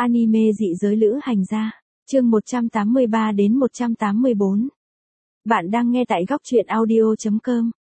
Anime dị giới lữ hành gia. Chương 183 đến 184. Bạn đang nghe tại góc truyện audio.com.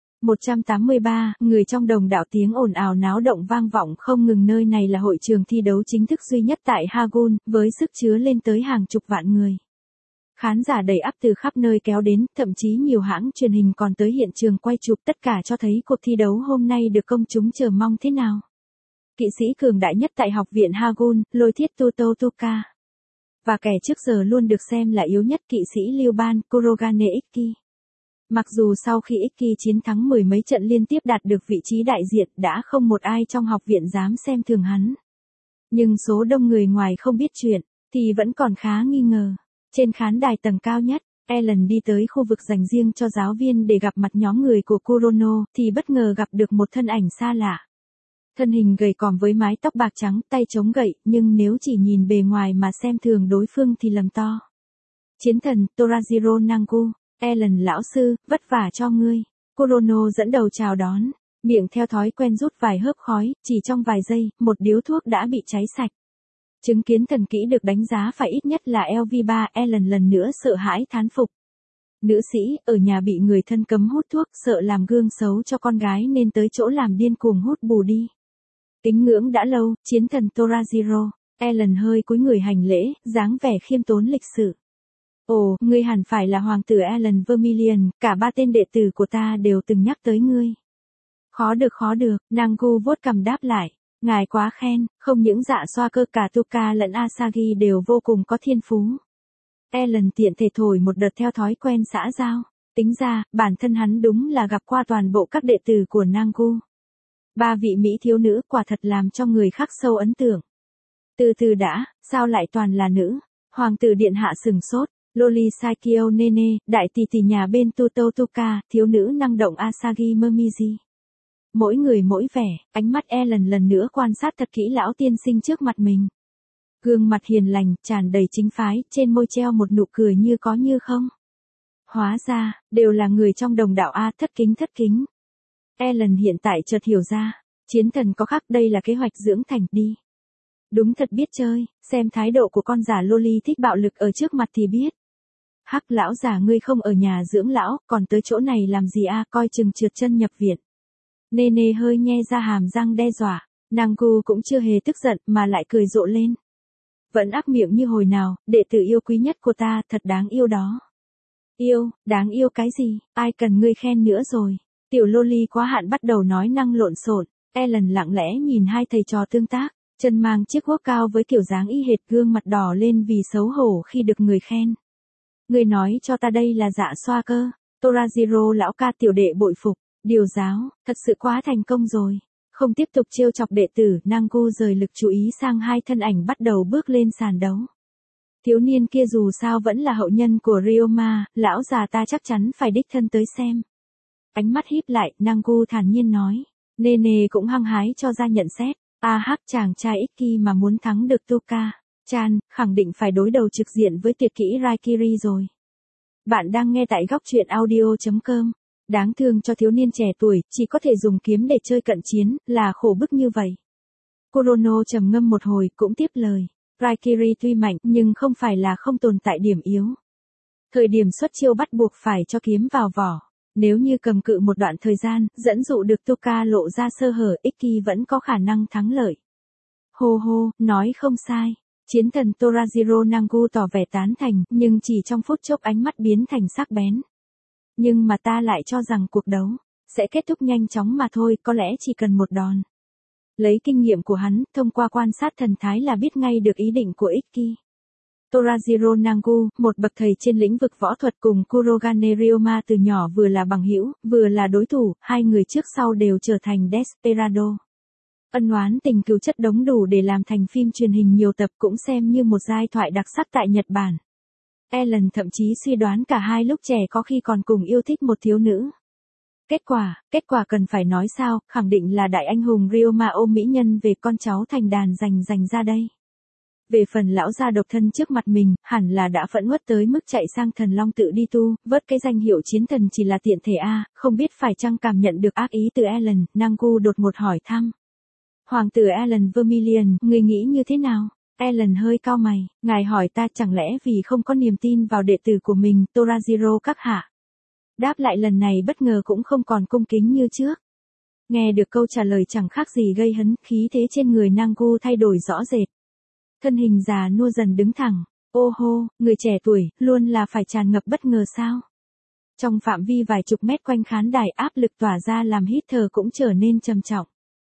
183, người trong đồng đạo tiếng ồn ào náo động vang vọng không ngừng. Nơi này là hội trường thi đấu chính thức duy nhất tại Hagoon, với sức chứa lên tới hàng chục vạn người. Khán giả đầy ắp từ khắp nơi kéo đến, thậm chí nhiều hãng truyền hình còn tới hiện trường quay chụp, tất cả cho thấy cuộc thi đấu hôm nay được công chúng chờ mong thế nào. Kỵ sĩ cường đại nhất tại học viện Hagoon, Lôi Thiết Tototoka. Và kẻ trước giờ luôn được xem là yếu nhất, kỵ sĩ Lưu Ban, Kurogane Ikki. Mặc dù sau khi Ikki chiến thắng mười mấy trận liên tiếp đạt được vị trí đại diện, đã không một ai trong học viện dám xem thường hắn. Nhưng số đông người ngoài không biết chuyện, thì vẫn còn khá nghi ngờ. Trên khán đài tầng cao nhất, Ellen đi tới khu vực dành riêng cho giáo viên để gặp mặt nhóm người của Kurono, thì bất ngờ gặp được một thân ảnh xa lạ. Thân hình gầy còm với mái tóc bạc trắng, tay chống gậy, nhưng nếu chỉ nhìn bề ngoài mà xem thường đối phương thì lầm to. Chiến thần, Torajiro Nangu. Ellen lão sư, vất vả cho ngươi. Kurono dẫn đầu chào đón, miệng theo thói quen rút vài hớp khói, chỉ trong vài giây, một điếu thuốc đã bị cháy sạch. Chứng kiến thần kỹ được đánh giá phải ít nhất là LV3, Ellen lần nữa sợ hãi thán phục. Nữ sĩ, ở nhà bị người thân cấm hút thuốc, sợ làm gương xấu cho con gái nên tới chỗ làm điên cuồng hút bù đi. Kính ngưỡng đã lâu, chiến thần Torajiro. Ellen hơi cúi người hành lễ, dáng vẻ khiêm tốn lịch sự. Ồ, ngươi hẳn phải là hoàng tử Ellen Vermilion, cả ba tên đệ tử của ta đều từng nhắc tới ngươi. Khó được, Nangu vuốt cằm đáp lại. Ngài quá khen, không những dạ xoa cơ cả Tuka lẫn Asagi đều vô cùng có thiên phú. Ellen tiện thể thổi một đợt theo thói quen xã giao. Tính ra, bản thân hắn đúng là gặp qua toàn bộ các đệ tử của Nangu. Ba vị mỹ thiếu nữ quả thật làm cho người khắc sâu ấn tượng. Từ từ đã, sao lại toàn là nữ? Hoàng tử điện hạ sừng sốt. Loli Saikyo Nene, đại tỷ tỷ nhà bên Tototoka, thiếu nữ năng động Asagi Momiji. Mỗi người mỗi vẻ, ánh mắt Ellen lần nữa quan sát thật kỹ lão tiên sinh trước mặt mình. Gương mặt hiền lành, tràn đầy chính phái, trên môi treo một nụ cười như có như không. Hóa ra, đều là người trong đồng đạo A, thất kính. Ellen hiện tại chợt hiểu ra, chiến thần có khắc, đây là kế hoạch dưỡng thành đi. Đúng thật biết chơi, xem thái độ của con giả Loli thích bạo lực ở trước mặt thì biết. Hắc lão già ngươi không ở nhà dưỡng lão, còn tới chỗ này làm gì a, coi chừng trượt chân nhập viện. Nene hơi nhe ra hàm răng đe dọa, Nangu cũng chưa hề tức giận mà lại cười rộ lên. Vẫn ác miệng như hồi nào, đệ tử yêu quý nhất của ta, thật đáng yêu đó. Yêu, đáng yêu cái gì, ai cần ngươi khen nữa rồi. Tiểu Loli quá hạn bắt đầu nói năng lộn xộn. Ellen lặng lẽ nhìn hai thầy trò tương tác, chân mang chiếc guốc cao với kiểu dáng y hệt, gương mặt đỏ lên vì xấu hổ khi được người khen. Ngươi nói cho ta đây là dạ xoa cơ. Torajiro lão ca tiểu đệ bội phục, điều giáo, thật sự quá thành công rồi. Không tiếp tục trêu chọc đệ tử, Nangu rời lực chú ý sang hai thân ảnh bắt đầu bước lên sàn đấu. Thiếu niên kia dù sao vẫn là hậu nhân của Ryoma, lão già ta chắc chắn phải đích thân tới xem. Ánh mắt híp lại, Nangu thản nhiên nói. Nene cũng hăng hái cho ra nhận xét. Hắc chàng trai Ikki mà muốn thắng được Toka Chan, khẳng định phải đối đầu trực diện với tuyệt kỹ Raikiri rồi. Bạn đang nghe tại góc truyện audio.com. Đáng thương cho thiếu niên trẻ tuổi, chỉ có thể dùng kiếm để chơi cận chiến, là khổ bức như vậy. Kurono trầm ngâm một hồi, cũng tiếp lời. Raikiri tuy mạnh, nhưng không phải là không tồn tại điểm yếu. Thời điểm xuất chiêu bắt buộc phải cho kiếm vào vỏ. Nếu như cầm cự một đoạn thời gian, dẫn dụ được Toka lộ ra sơ hở, Ikki vẫn có khả năng thắng lợi. Hô, nói không sai. Chiến thần Torajiro Nangu tỏ vẻ tán thành, nhưng chỉ trong phút chốc ánh mắt biến thành sắc bén. Nhưng mà ta lại cho rằng cuộc đấu sẽ kết thúc nhanh chóng mà thôi, có lẽ chỉ cần một đòn. Lấy kinh nghiệm của hắn, thông qua quan sát thần thái là biết ngay được ý định của Ikki. Torajiro Nangu, một bậc thầy trên lĩnh vực võ thuật, cùng Kurogane Ryoma từ nhỏ vừa là bằng hữu, vừa là đối thủ, hai người trước sau đều trở thành Desperado. Ân oán tình cừu chất đống đủ để làm thành phim truyền hình nhiều tập, cũng xem như một giai thoại đặc sắc tại Nhật Bản. Ellen thậm chí suy đoán cả hai lúc trẻ có khi còn cùng yêu thích một thiếu nữ. Kết quả cần phải nói sao, khẳng định là đại anh hùng Ryoma ôm mỹ nhân về con cháu thành đàn giành ra đây. Về phần lão gia độc thân trước mặt mình, hẳn là đã phẫn uất tới mức chạy sang thần long tự đi tu, vớt cái danh hiệu chiến thần chỉ là tiện thể a, không biết phải chăng cảm nhận được ác ý từ Ellen. Nangu đột ngột hỏi thăm. Hoàng tử Ellen Vermilion, người nghĩ như thế nào? Ellen hơi cau mày, ngài hỏi ta chẳng lẽ vì không có niềm tin vào đệ tử của mình, Torajiro các hạ? Đáp lại lần này bất ngờ cũng không còn cung kính như trước. Nghe được câu trả lời chẳng khác gì gây hấn, khí thế trên người Nangu thay đổi rõ rệt. Thân hình già nua dần đứng thẳng. Ô hô, người trẻ tuổi, luôn là phải tràn ngập bất ngờ sao? Trong phạm vi vài chục mét quanh khán đài, áp lực tỏa ra làm hít thở cũng trở nên trầm trọng.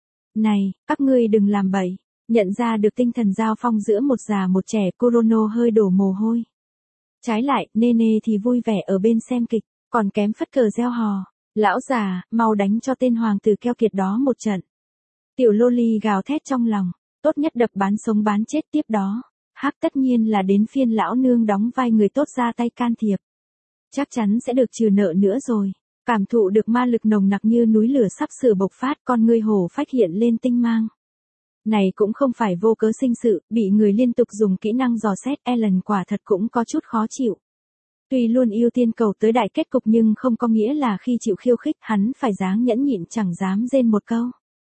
Này, các ngươi đừng làm bậy. Nhận ra được tinh thần giao phong giữa một già một trẻ, Kurono hơi đổ mồ hôi. Trái lại, Nene thì vui vẻ ở bên xem kịch, còn kém phất cờ reo hò. Lão già, mau đánh cho tên hoàng tử keo kiệt đó một trận. Tiểu Loli gào thét trong lòng, tốt nhất đập bán sống bán chết tiếp đó. Hắc tất nhiên là đến phiên lão nương đóng vai người tốt ra tay can thiệp. Chắc chắn sẽ được trừ nợ nữa rồi. Cảm thụ được ma lực nồng nặc như núi lửa sắp sửa bộc phát, con ngươi hổ phách hiện lên tinh mang. Này cũng không phải vô cớ sinh sự, bị người liên tục dùng kỹ năng dò xét, Ellen quả thật cũng có chút khó chịu. Tuy luôn ưu tiên cầu tới đại kết cục nhưng không có nghĩa là khi chịu khiêu khích hắn phải dáng nhẫn nhịn chẳng dám rên một câu.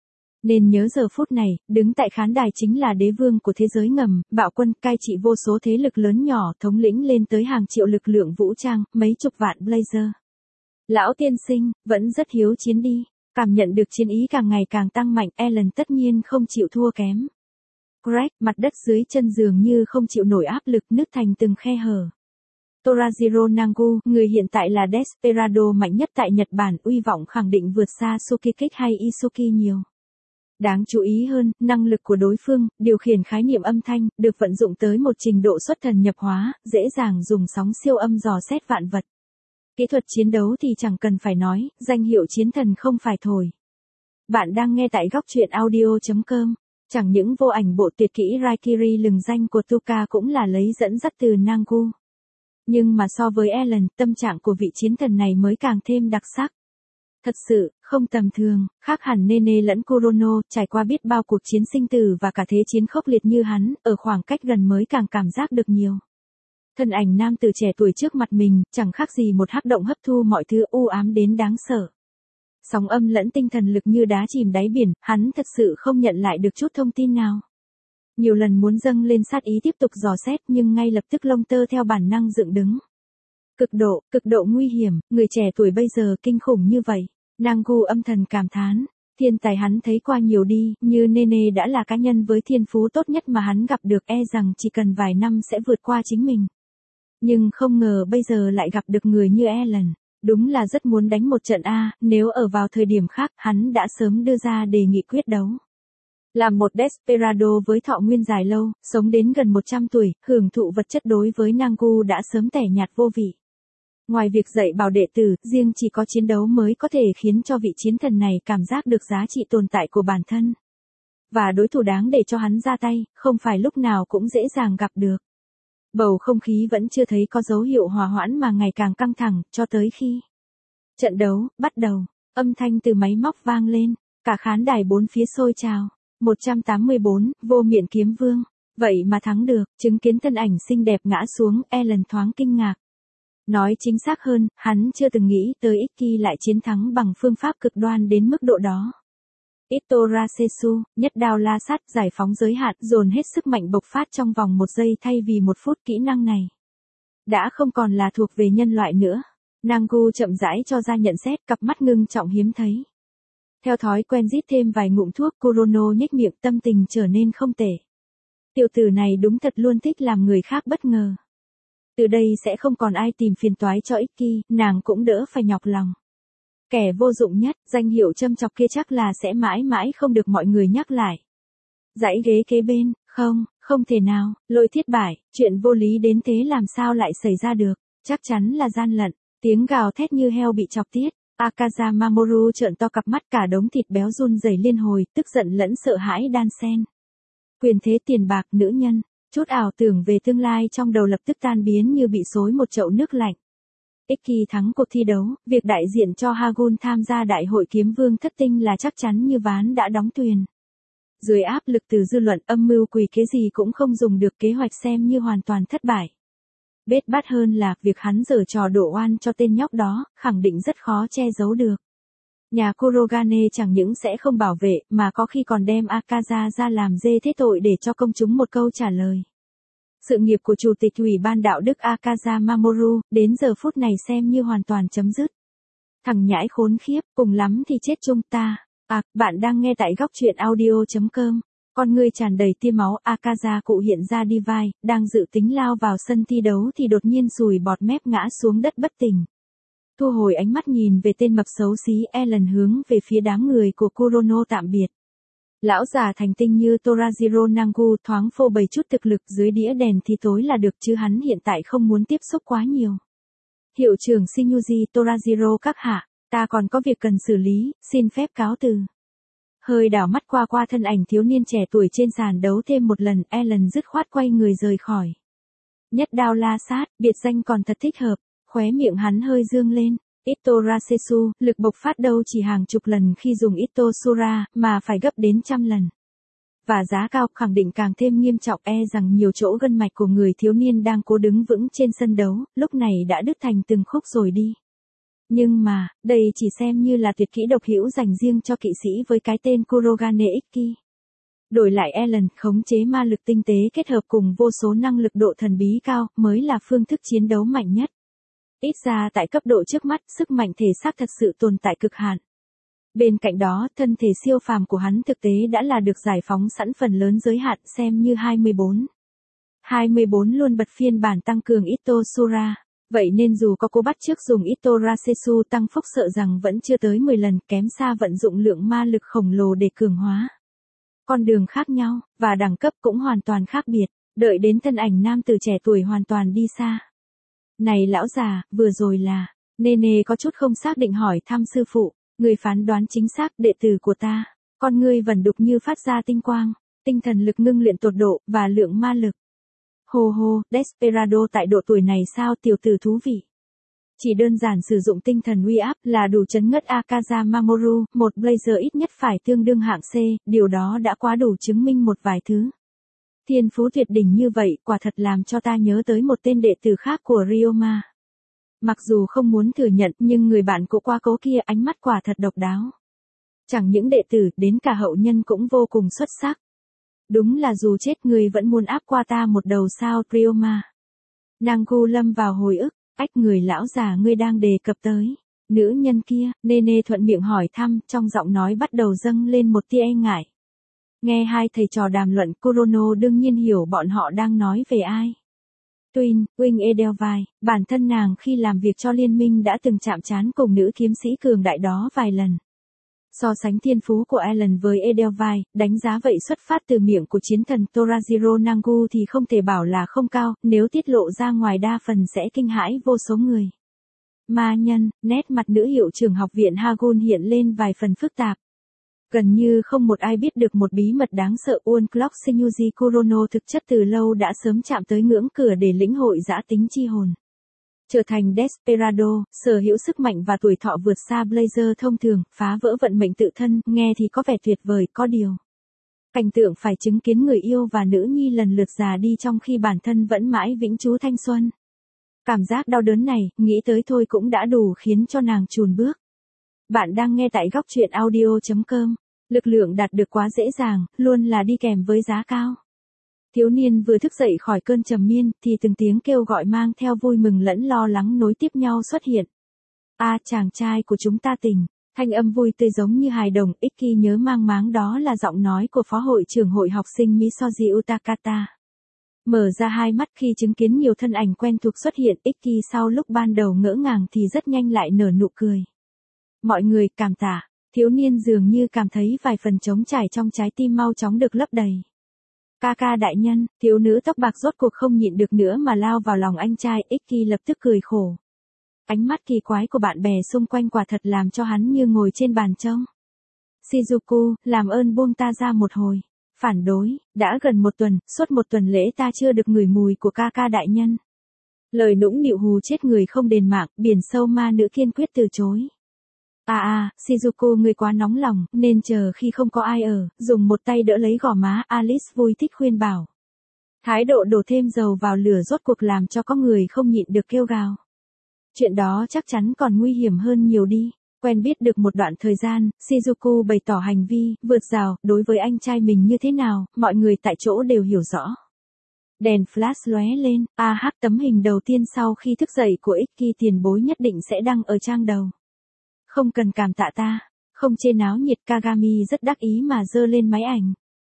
Nên nhớ giờ phút này, đứng tại khán đài chính là đế vương của thế giới ngầm, bạo quân cai trị vô số thế lực lớn nhỏ, thống lĩnh lên tới hàng triệu lực lượng vũ trang, mấy chục vạn blazer. Lão tiên sinh, vẫn rất hiếu chiến đi. Cảm nhận được chiến ý càng ngày càng tăng mạnh, Ellen tất nhiên không chịu thua kém. Greg, mặt đất dưới chân giường như không chịu nổi áp lực, nứt thành từng khe hở. Torajiro Nangu, người hiện tại là Desperado mạnh nhất tại Nhật Bản, uy vọng khẳng định vượt xa Tsukikik hay Isuki nhiều. Đáng chú ý hơn, năng lực của đối phương, điều khiển khái niệm âm thanh, được vận dụng tới một trình độ xuất thần nhập hóa, dễ dàng dùng sóng siêu âm dò xét vạn vật. Kỹ thuật chiến đấu thì chẳng cần phải nói, danh hiệu chiến thần không phải thổi. Bạn đang nghe tại góc truyện audio.com. Chẳng những vô ảnh bộ tuyệt kỹ Raikiri lừng danh của Tuka cũng là lấy dẫn dắt từ Nangu. Nhưng mà so với Ellen, tâm trạng của vị chiến thần này mới càng thêm đặc sắc. Thật sự, không tầm thường, khác hẳn Nene lẫn Kurono, trải qua biết bao cuộc chiến sinh tử và cả thế chiến khốc liệt như hắn, ở khoảng cách gần mới càng cảm giác được nhiều. Thân ảnh nam tử trẻ tuổi trước mặt mình, chẳng khác gì một hắc động hấp thu mọi thứ u ám đến đáng sợ. Sóng âm lẫn tinh thần lực như đá chìm đáy biển, hắn thật sự không nhận lại được chút thông tin nào. Nhiều lần muốn dâng lên sát ý tiếp tục dò xét nhưng ngay lập tức lông tơ theo bản năng dựng đứng. Cực độ nguy hiểm, người trẻ tuổi bây giờ kinh khủng như vậy. Nangu âm thầm cảm thán, thiên tài hắn thấy qua nhiều đi, như Nene đã là cá nhân với thiên phú tốt nhất mà hắn gặp được, e rằng chỉ cần vài năm sẽ vượt qua chính mình. Nhưng không ngờ bây giờ lại gặp được người như Ellen, đúng là rất muốn đánh một trận a, nếu ở vào thời điểm khác, hắn đã sớm đưa ra đề nghị quyết đấu. Làm một Desperado với thọ nguyên dài lâu, sống đến gần 100 tuổi, hưởng thụ vật chất đối với Nangu đã sớm tẻ nhạt vô vị. Ngoài việc dạy bảo đệ tử, riêng chỉ có chiến đấu mới có thể khiến cho vị chiến thần này cảm giác được giá trị tồn tại của bản thân. Và đối thủ đáng để cho hắn ra tay, không phải lúc nào cũng dễ dàng gặp được. Bầu không khí vẫn chưa thấy có dấu hiệu hòa hoãn mà ngày càng căng thẳng, cho tới khi trận đấu bắt đầu, âm thanh từ máy móc vang lên, cả khán đài bốn phía sôi trào. 184, vô miệng kiếm vương. Vậy mà thắng được, chứng kiến thân ảnh xinh đẹp ngã xuống, Ellen thoáng kinh ngạc. Nói chính xác hơn, hắn chưa từng nghĩ tới Ikki lại chiến thắng bằng phương pháp cực đoan đến mức độ đó. Itorasesu, nhất đao la sát, giải phóng giới hạn, dồn hết sức mạnh bộc phát trong vòng 1 giây thay vì 1 phút. Kỹ năng này đã không còn là thuộc về nhân loại nữa. Nangu chậm rãi cho ra nhận xét, cặp mắt ngưng trọng hiếm thấy. Theo thói quen rít thêm vài ngụm thuốc, Kurono nhếch miệng, tâm tình trở nên không tệ. Tiểu tử này đúng thật luôn thích làm người khác bất ngờ. Từ đây sẽ không còn ai tìm phiền toái cho Ikki, nàng cũng đỡ phải nhọc lòng. Kẻ vô dụng nhất, danh hiệu châm chọc kia chắc là sẽ mãi mãi không được mọi người nhắc lại. Dãy ghế kế bên, không thể nào, Lôi Thiết Bải, chuyện vô lý đến thế làm sao lại xảy ra được, chắc chắn là gian lận, tiếng gào thét như heo bị chọc tiết. Akaza Mamoru trợn to cặp mắt, cả đống thịt béo run rẩy liên hồi, tức giận lẫn sợ hãi đan xen. Quyền thế, tiền bạc, nữ nhân, chút ảo tưởng về tương lai trong đầu lập tức tan biến như bị xối một chậu nước lạnh. Ikki thắng cuộc thi đấu, việc đại diện cho Hagun tham gia đại hội kiếm vương thất tinh là chắc chắn như ván đã đóng thuyền. Dưới áp lực từ dư luận, âm mưu quỷ kế gì cũng không dùng được, kế hoạch xem như hoàn toàn thất bại. Bết bát hơn là, việc hắn giở trò đổ oan cho tên nhóc đó, khẳng định rất khó che giấu được. Nhà Kurogane chẳng những sẽ không bảo vệ mà có khi còn đem Akaza ra làm dê thế tội để cho công chúng một câu trả lời. Sự nghiệp của Chủ tịch Ủy ban đạo đức Akaza Mamoru, đến giờ phút này xem như hoàn toàn chấm dứt. Thằng nhãi khốn khiếp, cùng lắm thì chết chung ta. Bạn đang nghe tại góc truyện audio.com. Con ngươi tràn đầy tia máu, Akaza cụ hiện ra đi vai, đang dự tính lao vào sân thi đấu thì đột nhiên sùi bọt mép ngã xuống đất bất tỉnh. Thu hồi ánh mắt nhìn về tên mập xấu xí Ellen hướng về phía đám người của Kurono tạm biệt. Lão già thành tinh như Torajiro Nangu thoáng phô bày chút thực lực dưới đĩa đèn thì tối là được chứ hắn hiện tại không muốn tiếp xúc quá nhiều. Hiệu trưởng Shinyuji Torajiro các hạ, ta còn có việc cần xử lý, xin phép cáo từ. Hơi đảo mắt qua thân ảnh thiếu niên trẻ tuổi trên sàn đấu thêm một lần, Ellen dứt khoát quay người rời khỏi. Nhất đao la sát, biệt danh còn thật thích hợp, khóe miệng hắn hơi dương lên. Ito Rasesu, lực bộc phát đâu chỉ hàng chục lần khi dùng Ito Sura, mà phải gấp đến trăm lần. Và giá cao khẳng định càng thêm nghiêm trọng, rằng nhiều chỗ gân mạch của người thiếu niên đang cố đứng vững trên sân đấu, lúc này đã đứt thành từng khúc rồi đi. Nhưng mà, đây chỉ xem như là tuyệt kỹ độc hữu dành riêng cho kỵ sĩ với cái tên Kurogane Ikki. Đổi lại Ellen, khống chế ma lực tinh tế kết hợp cùng vô số năng lực độ thần bí cao, mới là phương thức chiến đấu mạnh nhất. Ít ra tại cấp độ trước mắt, sức mạnh thể xác thật sự tồn tại cực hạn. Bên cạnh đó, thân thể siêu phàm của hắn thực tế đã là được giải phóng sẵn phần lớn giới hạn xem như 24. 24 luôn bật phiên bản tăng cường Ito Sura. Vậy nên dù có cố bắt chước dùng Ito Rasesu tăng phúc sợ rằng vẫn chưa tới 10 lần, kém xa vận dụng lượng ma lực khổng lồ để cường hóa. Con đường khác nhau, và đẳng cấp cũng hoàn toàn khác biệt, đợi đến thân ảnh nam tử trẻ tuổi hoàn toàn đi xa. Này lão già, vừa rồi là, Nene có chút không xác định hỏi thăm sư phụ, người phán đoán chính xác, đệ tử của ta, con ngươi vẩn đục như phát ra tinh quang, tinh thần lực ngưng luyện tột độ, và lượng ma lực. Hô hô, Desperado tại độ tuổi này sao tiểu tử thú vị. Chỉ đơn giản sử dụng tinh thần uy áp là đủ chấn ngất Akaza Mamoru, một Blazer ít nhất phải tương đương hạng C, điều đó đã quá đủ chứng minh một vài thứ. Thiên phú tuyệt đỉnh như vậy quả thật làm cho ta nhớ tới một tên đệ tử khác của Ryoma. Mặc dù không muốn thừa nhận nhưng người bạn cũ qua cố kia ánh mắt quả thật độc đáo. Chẳng những đệ tử, đến cả hậu nhân cũng vô cùng xuất sắc. Đúng là dù chết người vẫn muốn áp qua ta một đầu sao Ryoma. Nangu lâm vào hồi ức, người lão già ngươi đang đề cập tới. Nữ nhân kia, Nene thuận miệng hỏi thăm, trong giọng nói bắt đầu dâng lên một tia e ngại. Nghe hai thầy trò đàm luận, Kurono đương nhiên hiểu bọn họ đang nói về ai. Twin, Wing Edelweiss, bản thân nàng khi làm việc cho liên minh đã từng chạm trán cùng nữ kiếm sĩ cường đại đó vài lần. So sánh thiên phú của Ellen với Edelweiss, đánh giá vậy xuất phát từ miệng của chiến thần Torajiro Nangu thì không thể bảo là không cao, nếu tiết lộ ra ngoài đa phần sẽ kinh hãi vô số người. Ma nhân, nét mặt nữ hiệu trưởng học viện Hagun hiện lên vài phần phức tạp. Gần như không một ai biết được một bí mật đáng sợ, Unclock Shinyuji Kurono thực chất từ lâu đã sớm chạm tới ngưỡng cửa để lĩnh hội dã tính chi hồn. Trở thành Desperado, sở hữu sức mạnh và tuổi thọ vượt xa Blazer thông thường, phá vỡ vận mệnh tự thân, nghe thì có vẻ tuyệt vời, có điều. Cảnh tượng phải chứng kiến người yêu và nữ nhi lần lượt già đi trong khi bản thân vẫn mãi vĩnh trú thanh xuân. Cảm giác đau đớn này, nghĩ tới thôi cũng đã đủ khiến cho nàng chùn bước. Bạn đang nghe tại góc truyện audio.com. Lực lượng đạt được quá dễ dàng, luôn là đi kèm với giá cao. Thiếu niên vừa thức dậy khỏi cơn trầm miên, thì từng tiếng kêu gọi mang theo vui mừng lẫn lo lắng nối tiếp nhau xuất hiện. Chàng trai của chúng ta tỉnh. Thanh âm vui tươi giống như hài đồng, Ikki nhớ mang máng đó là giọng nói của phó hội trưởng hội học sinh Misoji Utakata. Mở ra hai mắt khi chứng kiến nhiều thân ảnh quen thuộc xuất hiện, Ikki sau lúc ban đầu ngỡ ngàng thì rất nhanh lại nở nụ cười. Mọi người cảm tạ, thiếu niên dường như cảm thấy vài phần trống trải trong trái tim mau chóng được lấp đầy. Ca đại nhân, thiếu nữ tóc bạc rốt cuộc không nhịn được nữa mà lao vào lòng anh trai, Ikki lập tức cười khổ. Ánh mắt kỳ quái của bạn bè xung quanh quả thật làm cho hắn như ngồi trên bàn trông. Shizuku, làm ơn buông ta ra một hồi. Phản đối, đã gần một tuần, suốt một tuần lễ ta chưa được ngửi mùi của ca đại nhân. Lời nũng nịu hù chết người không đền mạng, biển sâu ma nữ kiên quyết từ chối. Shizuku ngươi quá nóng lòng, nên chờ khi không có ai ở, dùng một tay đỡ lấy gò má, Alice vui thích khuyên bảo. Thái độ đổ thêm dầu vào lửa rốt cuộc làm cho có người không nhịn được kêu gào. Chuyện đó chắc chắn còn nguy hiểm hơn nhiều đi. Quen biết được một đoạn thời gian, Shizuku bày tỏ hành vi, vượt rào, đối với anh trai mình như thế nào, mọi người tại chỗ đều hiểu rõ. Đèn flash lóe lên, tấm hình đầu tiên sau khi thức dậy của Ikki tiền bối nhất định sẽ đăng ở trang đầu. Không cần cảm tạ ta, không chê náo nhiệt. Kagami rất đắc ý mà giơ lên máy ảnh.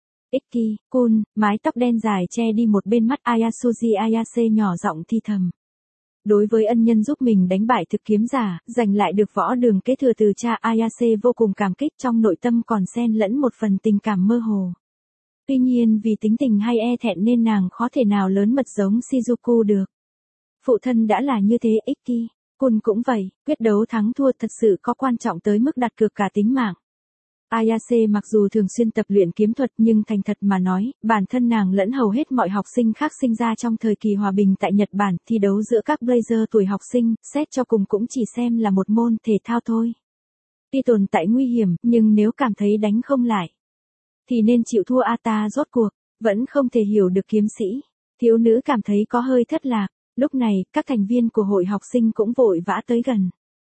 Ikki-kun, mái tóc đen dài che đi một bên mắt. Ayasuji Ayase nhỏ giọng thi thầm. Đối với ân nhân giúp mình đánh bại thực kiếm giả, giành lại được võ đường kế thừa từ cha, Ayase vô cùng cảm kích, trong nội tâm còn xen lẫn một phần tình cảm mơ hồ. Tuy nhiên vì tính tình hay e thẹn nên nàng khó thể nào lớn mật giống Shizuku được. Phụ thân đã là như thế, Ikki-kun cũng vậy, quyết đấu thắng thua thật sự có quan trọng tới mức đặt cược cả tính mạng. Ayase mặc dù thường xuyên tập luyện kiếm thuật nhưng thành thật mà nói, bản thân nàng lẫn hầu hết mọi học sinh khác sinh ra trong thời kỳ hòa bình tại Nhật Bản, thi đấu giữa các blazer tuổi học sinh, xét cho cùng cũng chỉ xem là một môn thể thao thôi. Tuy tồn tại nguy hiểm, nhưng nếu cảm thấy đánh không lại, thì nên chịu thua. Ta rốt cuộc, vẫn không thể hiểu được kiếm sĩ. Thiếu nữ cảm thấy có hơi thất lạc, lúc này, các thành viên của hội học sinh cũng vội vã tới gần.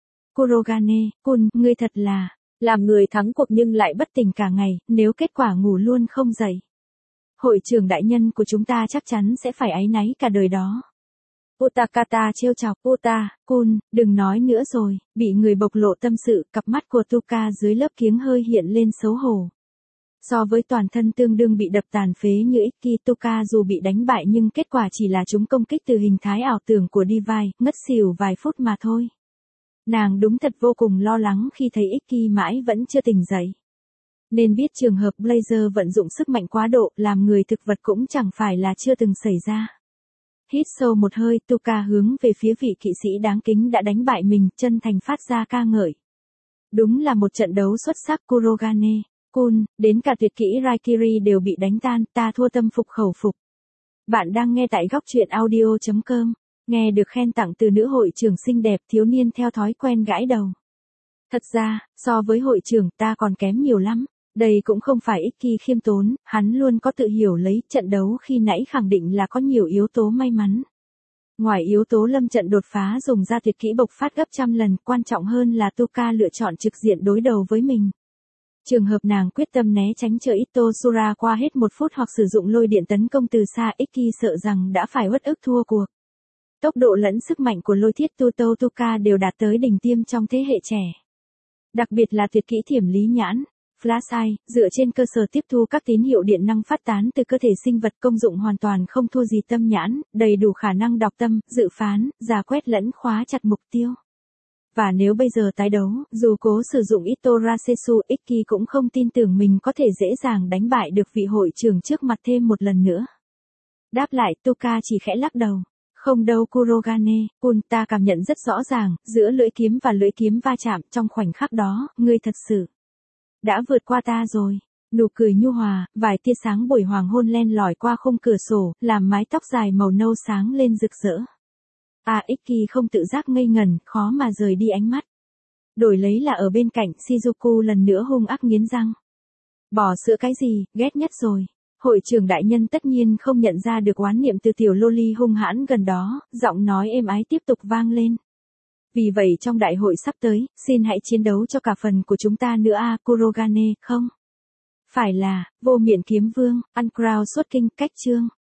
Kurogane-kun, ngươi thật là... làm người thắng cuộc nhưng lại bất tỉnh cả ngày, nếu kết quả ngủ luôn không dậy. Hội trưởng đại nhân của chúng ta chắc chắn sẽ phải áy náy cả đời đó. Utakata trêu chọc. Uta-kun, đừng nói nữa rồi, bị người bộc lộ tâm sự, cặp mắt của Tuka dưới lớp kiếng hơi hiện lên xấu hổ. So với toàn thân tương đương bị đập tàn phế như Ikki, Tuka dù bị đánh bại nhưng kết quả chỉ là chúng công kích từ hình thái ảo tưởng của Divine, ngất xỉu vài phút mà thôi. Nàng đúng thật vô cùng lo lắng khi thấy Ikki mãi vẫn chưa tỉnh dậy. Nên biết trường hợp Blazer vận dụng sức mạnh quá độ làm người thực vật cũng chẳng phải là chưa từng xảy ra. Hít sâu một hơi, Tuka hướng về phía vị kỵ sĩ đáng kính đã đánh bại mình, chân thành phát ra ca ngợi. Đúng là một trận đấu xuất sắc. Kurogane-kun, đến cả tuyệt kỹ Raikiri đều bị đánh tan, ta thua tâm phục khẩu phục. Bạn đang nghe tại góc truyện audio.com. Nghe được khen tặng từ nữ hội trưởng xinh đẹp, thiếu niên theo thói quen gãi đầu. Thật ra, so với hội trưởng ta còn kém nhiều lắm. Đây cũng không phải Ikki khiêm tốn, hắn luôn có tự hiểu lấy, trận đấu khi nãy khẳng định là có nhiều yếu tố may mắn. Ngoài yếu tố lâm trận đột phá dùng ra tuyệt kỹ bộc phát gấp trăm lần, quan trọng hơn là Tuka lựa chọn trực diện đối đầu với mình. Trường hợp nàng quyết tâm né tránh chờ Ito Sura qua hết 1 phút hoặc sử dụng lôi điện tấn công từ xa, Ikki sợ rằng đã phải uất ức thua cuộc. Tốc độ lẫn sức mạnh của lôi thiết Tuka đều đạt tới đỉnh tiêm trong thế hệ trẻ. Đặc biệt là tuyệt kỹ thiểm lý nhãn, Flash Eye, dựa trên cơ sở tiếp thu các tín hiệu điện năng phát tán từ cơ thể sinh vật, công dụng hoàn toàn không thua gì tâm nhãn, đầy đủ khả năng đọc tâm, dự phán, rà quét lẫn khóa chặt mục tiêu. Và nếu bây giờ tái đấu, dù cố sử dụng Ito Rasesu, Ikki cũng không tin tưởng mình có thể dễ dàng đánh bại được vị hội trưởng trước mặt thêm một lần nữa. Đáp lại, Tuka chỉ khẽ lắc đầu. Không đâu Kurogane-kun, ta cảm nhận rất rõ ràng, giữa lưỡi kiếm và lưỡi kiếm va chạm, trong khoảnh khắc đó, ngươi thật sự đã vượt qua ta rồi. Nụ cười nhu hòa, vài tia sáng buổi hoàng hôn len lỏi qua khung cửa sổ, làm mái tóc dài màu nâu sáng lên rực rỡ. Ikki không tự giác ngây ngẩn, khó mà rời đi ánh mắt. Đổi lấy là ở bên cạnh, Shizuku lần nữa hung ác nghiến răng. Bỏ sữa cái gì, ghét nhất rồi. Hội trưởng đại nhân tất nhiên không nhận ra được oán niệm từ tiểu loli hung hãn gần đó, giọng nói êm ái tiếp tục vang lên. Vì vậy trong đại hội sắp tới, xin hãy chiến đấu cho cả phần của chúng ta nữa Kurogane, không? Phải là, vô miệng kiếm vương, Uncrowned xuất kinh, cách chương.